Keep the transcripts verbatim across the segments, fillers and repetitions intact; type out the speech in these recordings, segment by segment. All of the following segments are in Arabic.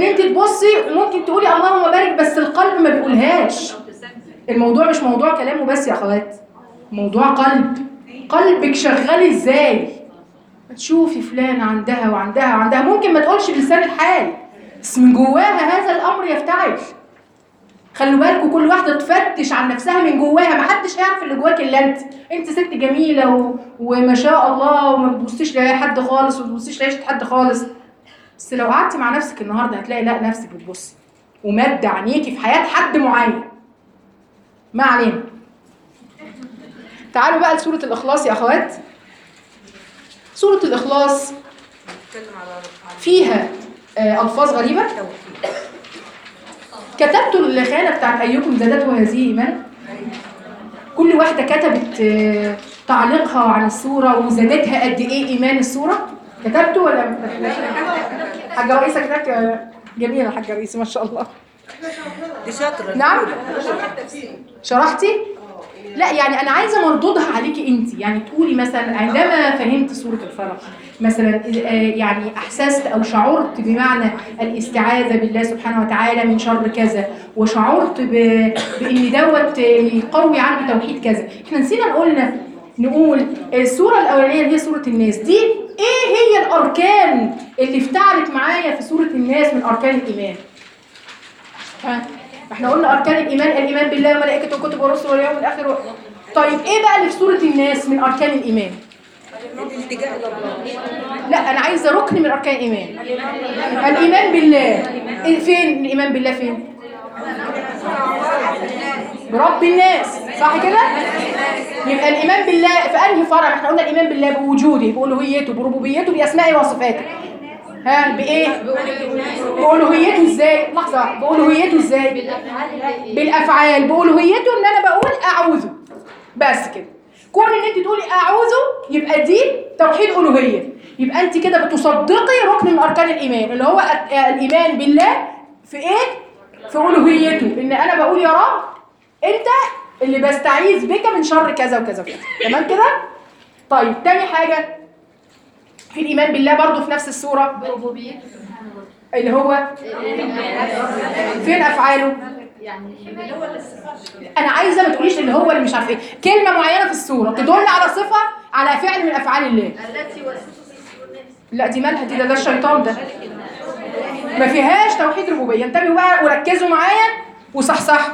ان انت تبصي وممكن تقولي اللهم بارك بس القلب ما بيقولهاش. الموضوع مش موضوع كلام وبس يا اخوات، موضوع قلب. قلبك شغال ازاي؟ تشوفي فلان عندها وعندها وعندها، ممكن ما تقولش بلسان الحال بس من جواها هذا الامر يفتعل. خلوا بالكم كل واحده تفتش عن نفسها من جواها، ما حدش هيعرف اللي جواك الا انت. انت ست جميله و... وما شاء الله وما بتبصيش لاي حد خالص وما بتبصيش لعيشه حد خالص، بس لو قعدتي مع نفسك النهارده هتلاقي لا نفسك بتبصي ومد عينيكي في حياه حد معين. ما علينا. تعالوا بقى لسوره الاخلاص يا اخوات. سوره الاخلاص فيها آه الفاظ غريبه. كتبتوا الخانه بتاعت ايكم زادته هذه ايمان؟ كل واحده كتبت آه تعليقها عن السوره وزادتها قد ايه ايمان السوره. كتبتوا ولا حاجه رئيسه كتبت؟ جميله حاجه رئيسه ما شاء الله. دي شاطره. نعم شرحتي؟ لا يعني انا عايزه مردودها عليكي انت، يعني تقولي مثلا عندما فهمت سوره الفلق مثلا يعني احسست او شعرت بمعنى الاستعاذه بالله سبحانه وتعالى من شر كذا، وشعرت بان دوت يقوي عندي توحيد كذا. احنا نسينا نقولنا نقول السوره الاولانيه اللي هي سوره الناس دي ايه هي الاركان اللي افتعلت معايا في سوره الناس من اركان الايمان. ها احنا قلنا اركان الايمان الايمان بالله وملائكته وكتبه ورسله واليوم الاخر و... طيب ايه بقى اللي في سوره الناس من اركان الايمان؟ الالتجاء الى الله. لا انا عايزه ركن من اركان الايمان. الايمان بالله. فين الايمان بالله؟ فين؟ برب الناس، صح كده؟ يبقى الايمان بالله في انهي فرع؟ احنا قلنا الايمان بالله بوجوده بالوهيته بربوبيته باسمائه وصفاته. ها بايه؟ بألوهيته ازاي؟ لحظه، بألوهيته ازاي؟ بالافعال. بألوهيته ان انا بقول اعوذ بس كده. كون ان انت تقولي اعوذ يبقى دي توحيد الوهيه، يبقى انت كده بتصدقي ركن من اركان الايمان اللي هو الايمان بالله في ايه؟ في الوهيته، ان انا بقول يا رب انت اللي بستعيذ بك من شر كذا وكذا وكذا. تمام كده؟ طيب تاني حاجه في الايمان بالله برضو في نفس السوره بربوبيته سبحانه وتعالى اللي هو فين افعاله؟ يعني اللي هو الصفات. انا عايزه ما تقوليش اللي هو اللي مش عارف ايه، كلمه معينه في السوره تدل على صفه على فعل من افعال الله. التي وسوس في صدور الناس. لا دي مالها دي؟ ده, ده الشيطان ده ما فيهاش توحيد ربوبيه. انتبهوا بقى وركزوا معايا وصحصحوا.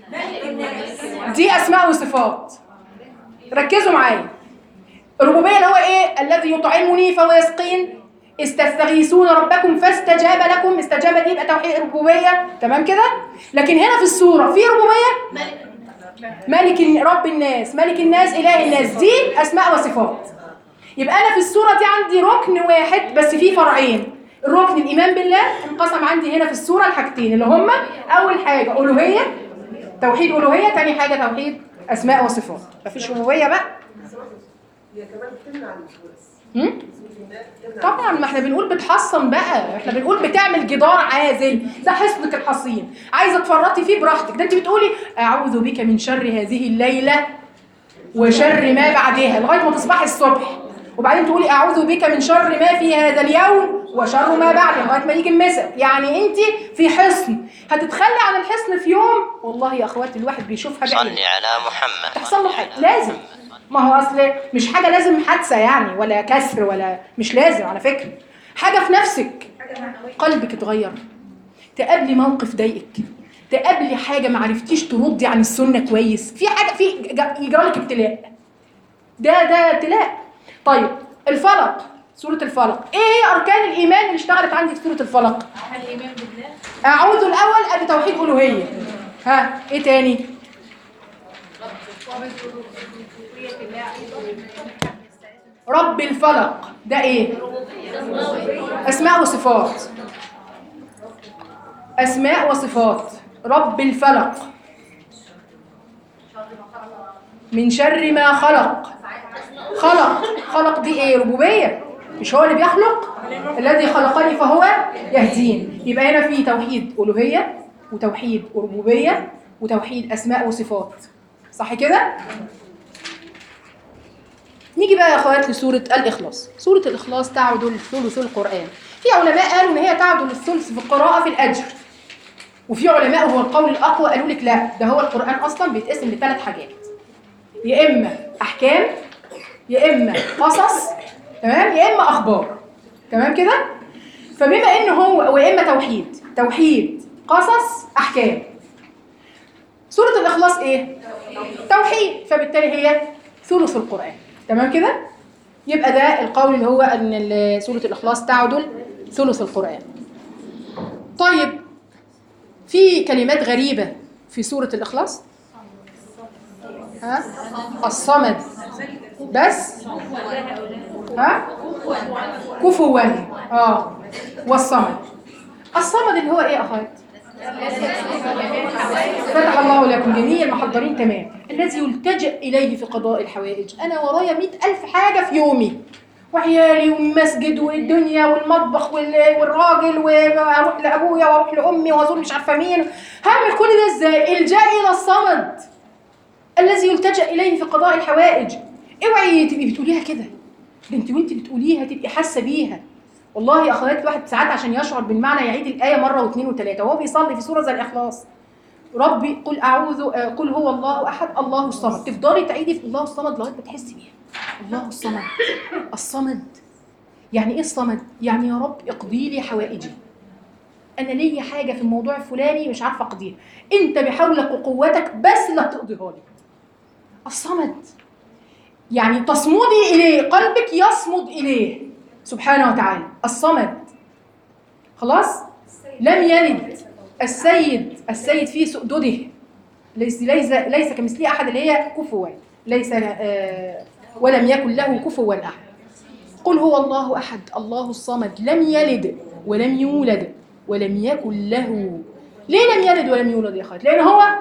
دي اسماء وصفات، ركزوا معايا. الربوبيه اللي هو ايه؟ الذي يطعمني فهو يسقين، استستغيثون ربكم فاستجاب لكم. استجاب دي يبقى توحيد الربوبيه. تمام كده؟ لكن هنا في السوره في ربوبيه ملك رب الناس، ملك الناس، اله الناس، دي اسماء وصفات. يبقى انا في السوره دي عندي ركن واحد بس فيه فرعين. الركن الايمان بالله انقسم عندي هنا في السوره لحاجتين اللي هما اول حاجه الوهيه، توحيد الوهيه، ثاني حاجه توحيد اسماء وصفات. مفيش ربوبيه بقى. هي كمان بتمنع الوسواس. هم؟ طبعا ما احنا بنقول بتحصن بقى، احنا بنقول بتعمل جدار عازل، ده حصنك الحصين، عايزه تفرطي فيه براحتك. ده انت بتقولي اعوذ بك من شر هذه الليله وشر ما بعدها لغايه ما تصبحي الصبح، وبعدين تقولي اعوذ بك من شر ما في هذا اليوم وشر ما بعده لغايه ما يجي المساء. يعني انت في حصن، هتتخلي عن الحصن في يوم والله يا اخواتي الواحد بيشوفها بعينه. صلي على محمد. تحصل له حاجه لازم، ما هو اصل مش حاجه لازم حادثه يعني ولا كسر ولا مش لازم على فكره، حاجه في نفسك قلبك اتغير، تقابلي موقف ضايقك، تقابلي حاجه ما عرفتيش تردي عن السنه كويس، في حاجه في يجرى لك ابتلاء، ده ده ابتلاء. طيب الفلق، سوره الفلق ايه هي اركان الايمان اللي اشتغلت عندي في سوره الفلق؟ الايمان بالله، اعوذ الاول ادي توحيد الوهيه. ها ايه تاني؟ رب الفلق ده ايه؟ اسماء وصفات، اسماء وصفات. رب الفلق من شر ما خلق. خلق، خلق دي ايه؟ ربوبيه، مش هو اللي بيخلق؟ الذي خلقني فهو يهدين. يبقى هنا في توحيد الوهيه وتوحيد ربوبيه وتوحيد اسماء وصفات، صح كده؟ نيجي بقى يا اخوات لسوره الاخلاص. سوره الاخلاص تعود ثلث القران، في علماء قالوا ان هي تعدل الثلث في القراءه في الاجر، وفي علماء هو القول الاقوى قالوا لك لا، ده هو القران اصلا بيتقسم لثلاث حاجات، يا اما احكام يا اما قصص تمام يا اما اخبار تمام كده. فبما انه هو ويا اما توحيد توحيد قصص احكام. سوره الاخلاص ايه؟ توحيد، فبالتالي هي ثلث القران تمام كده. يبقى ده القول اللي هو ان سوره الاخلاص تعدل ثلث القران. طيب في كلمات غريبه في سوره الاخلاص. ها الصمد بس، ها كفوا اه والصمد. الصمد اللي هو ايه يا اخوات؟ فتح الله لكم جميع محضرين تمام. الذي يلتجأ اليه في قضاء الحوائج. انا ورايا مئة الف حاجه في يومي، وعيالي والمسجد والدنيا والمطبخ والراجل، واروح لابويا واروح لامي وازور مش عارفه مين، هعمل كل ده ازاي؟ الجأ الى الصمد الذي يلتجأ اليه في قضاء الحوائج. اوعي تبقي بتقوليها كده، ده انت وانت بتقوليها تبقي حاسه بيها. والله يا اخوات الواحد ساعات عشان يشعر بالمعنى يعيد الايه مره واثنين وثلاثه وهو بيصلي في سوره زي الاخلاص. ربي قل اعوذ قل هو الله احد الله الصمد، تفضلي تعيدي في الله الصمد لغايه ما تحسي بيها. الله الصمد. الصمد يعني ايه الصمد؟ يعني يا رب اقضي لي حوائجي، انا ليا حاجه في الموضوع الفلاني مش عارفه اقضيها، انت بحولك وقوتك بس لا تقضيها لي. الصمد يعني تصمدي اليه، قلبك يصمد اليه سبحانه وتعالى. الصمد خلاص. لم يلد. السيد السيد في سؤدده، ليس ليس ليس كمثله احد اللي هي كفوا، ليس آه ولم يكن له كفوا احد. قل هو الله احد الله الصمد لم يلد ولم يولد ولم يكن له. ليه لم يلد ولم يولد يا اخوات؟ لان هو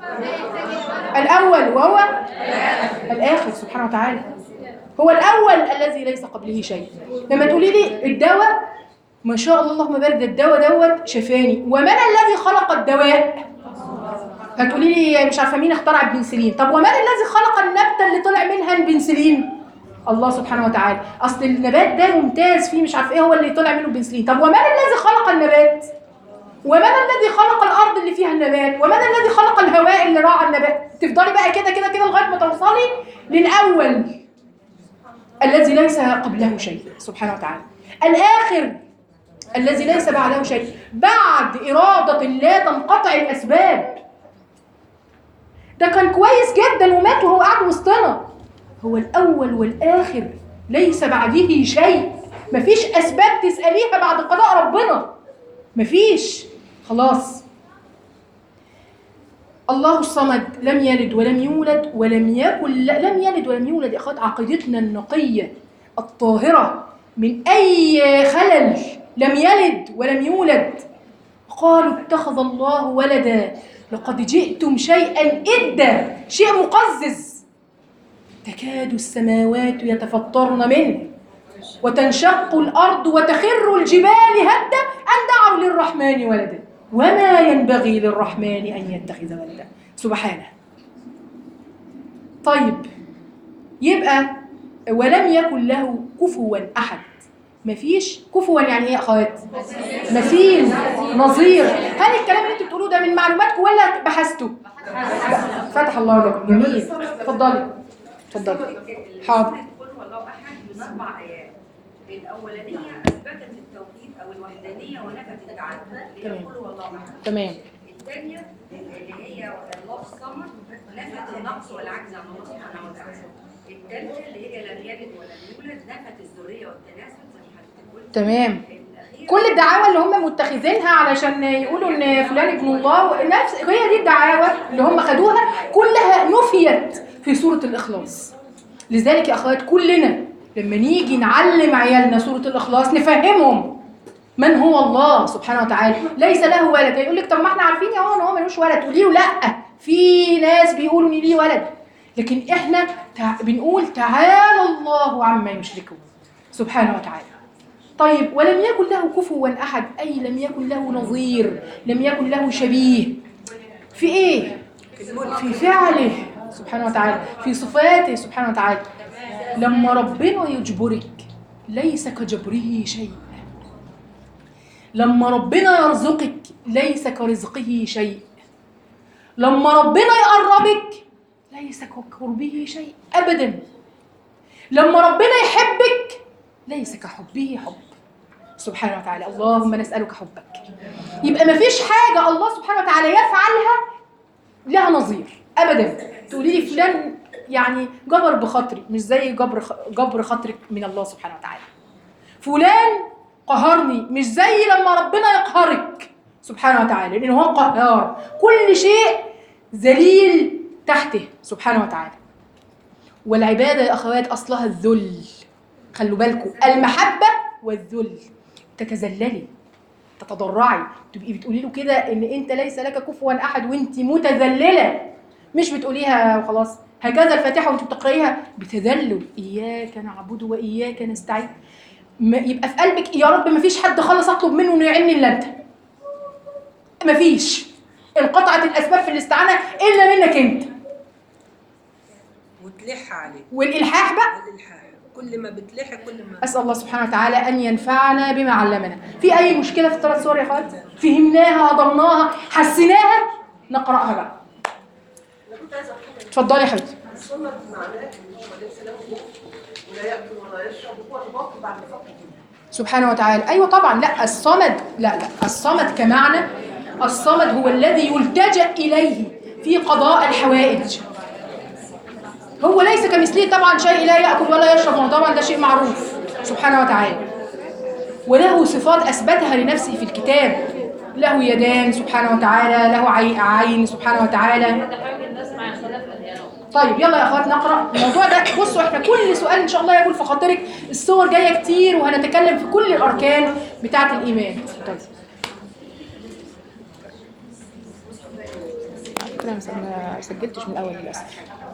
الاول وهو الاخر سبحانه وتعالى. هو الاول الذي ليس قبله شيء. لما تقولي لي الدواء ما شاء الله اللهم بارك، ده الدواء دوت شفاني، ومن الذي خلق الدواء؟ هتقولي لي مش عارفه مين اخترع البنسلين. طب ومن الذي خلق النبته اللي طلع منها البنسلين؟ الله سبحانه وتعالى. اصل النبات ده ممتاز فيه مش عارف ايه هو اللي طلع منه البنسلين. طب ومن الذي خلق النبات؟ ومن الذي خلق الارض اللي فيها النبات؟ ومن الذي خلق الهواء اللي راعى النبات؟ تفضلي بقى كده كده كده لغايه ما توصلي للاول الذي ليس قبله شيء سبحانه وتعالى. الاخر الذي ليس بعده شيء. بعد اراده الله تنقطع الاسباب. ده كان كويس جدا ومات وهو قاعد وسطنا. هو الاول والاخر ليس بعده شيء. مفيش اسباب تساليها بعد قضاء ربنا، مفيش. خلاص. الله الصمد لم يلد ولم يولد ولم يكن لم يلد ولم يولد. يا اخوات عقيدتنا النقيه الطاهره من اي خلل. لم يلد ولم يولد. قالوا اتخذ الله ولدا لقد جئتم شيئا إدا، شيء مقزز. تكاد السماوات يتفطرن منه وتنشق الأرض وتخر الجبال هدا أن دعوا للرحمن ولدا وما ينبغي للرحمن أن يتخذ ولدا سبحانه. طيب يبقى ولم يكن له كفوا أحد. مفيش كفوا يعني ايه يا اخوات؟ مثيل نظير. هل الكلام اللي انتوا بتقولوه ده من معلوماتكم ولا بحثتوا؟ فتح الله لكم. جميل. اتفضلي اتفضلي. حاضر. قل هو الله احد من اربع ايات. الاولانيه اثبتت التوحيد او الوحدانيه ونفت التعدد اللي هي قل هو الله احد. تمام. الثانيه اللي هي الله الصمد نفت النقص والعجز عن الله سبحانه وتعالى. الثالثه اللي هي لم يلد ولم يولد نفت الذريه والتناسل زي ما حضرتك قلت. تمام. كل الدعاوى اللي هم متخذينها علشان يقولوا ان فلان ابن الله نفس هي دي الدعاوى اللي هم خدوها كلها نفيت في سوره الاخلاص. لذلك يا اخوات كلنا لما نيجي نعلم عيالنا سوره الاخلاص نفهمهم من هو الله سبحانه وتعالى. ليس له ولد. يقول لك طب ما احنا عارفين يا هو ان هو ملوش ولد. تقولي له لا، في ناس بيقولوا ان ليه ولد، لكن احنا تع... بنقول تعالى الله عما يشركون سبحانه وتعالى. طيب ولم يكن له كفوا احد، اي لم يكن له نظير، لم يكن له شبيه. في ايه؟ في فعله سبحانه وتعالى، في صفاته سبحانه وتعالى. لما ربنا يجبرك ليس كجبره شيء. لما ربنا يرزقك ليس كرزقه شيء، لما ربنا يقربك ليس كقربه شيء أبدا، لما ربنا يحبك ليس كحبه حب سبحانه وتعالى. اللهم نسألك حبك. يبقى ما فيش حاجة الله سبحانه وتعالى يفعلها لها نظير أبدا. تقولي لي فلان يعني جبر بخاطري، مش زي جبر جبر خاطرك من الله سبحانه وتعالى. فلان قهرني، مش زي لما ربنا يقهرك سبحانه وتعالى، لأنه هو قهار، كل شيء ذليل تحته سبحانه وتعالى. والعبادة يا أخوات أصلها الذل، خلوا بالكم، المحبة والذل، تتذللي تتضرعي، تبقي بتقولي له كده ان انت ليس لك كفوا احد وانت متذلله، مش بتقوليها وخلاص. هكذا الفاتحه وانت بتقرايها بتذلل، اياك نعبد واياك نستعين، يبقى في قلبك يا رب ما فيش حد خالص اطلب منه انه يعيني الا انت، ما فيش، انقطعت الاسباب في الاستعانه الا منك انت. وتلح عليه. والالحاح بقى، والالحاح كل ما بتلح كل ما. اسال الله سبحانه وتعالى ان ينفعنا بما علمنا. في اي مشكله في الثلاث صور يا اخوات؟ فهمناها، ضمناها، حسيناها، نقراها بقى. اتفضلي يا حبيبتي. الصمد معناه ان هو ليس له بق ولا ياكل ولا يشرب، هو الباطل بعد فقر سبحانه وتعالى. ايوه طبعا. لا الصمد، لا لا الصمد كمعنى، الصمد هو الذي يلتجأ اليه في قضاء الحوائج. هو ليس كمثله طبعا شيء، لا ياكل ولا يشرب، طبعا ده شيء معروف سبحانه وتعالى. وله صفات اثبتها لنفسه في الكتاب، له يدان سبحانه وتعالى، له عين سبحانه وتعالى. طيب يلا يا اخوات نقرا الموضوع ده. بصوا احنا كل سؤال ان شاء الله يقول في خاطرك، الصور جايه كتير وهنتكلم في كل الاركان بتاعه الايمان. طيب انا ما سجلتش من الاول للاسف.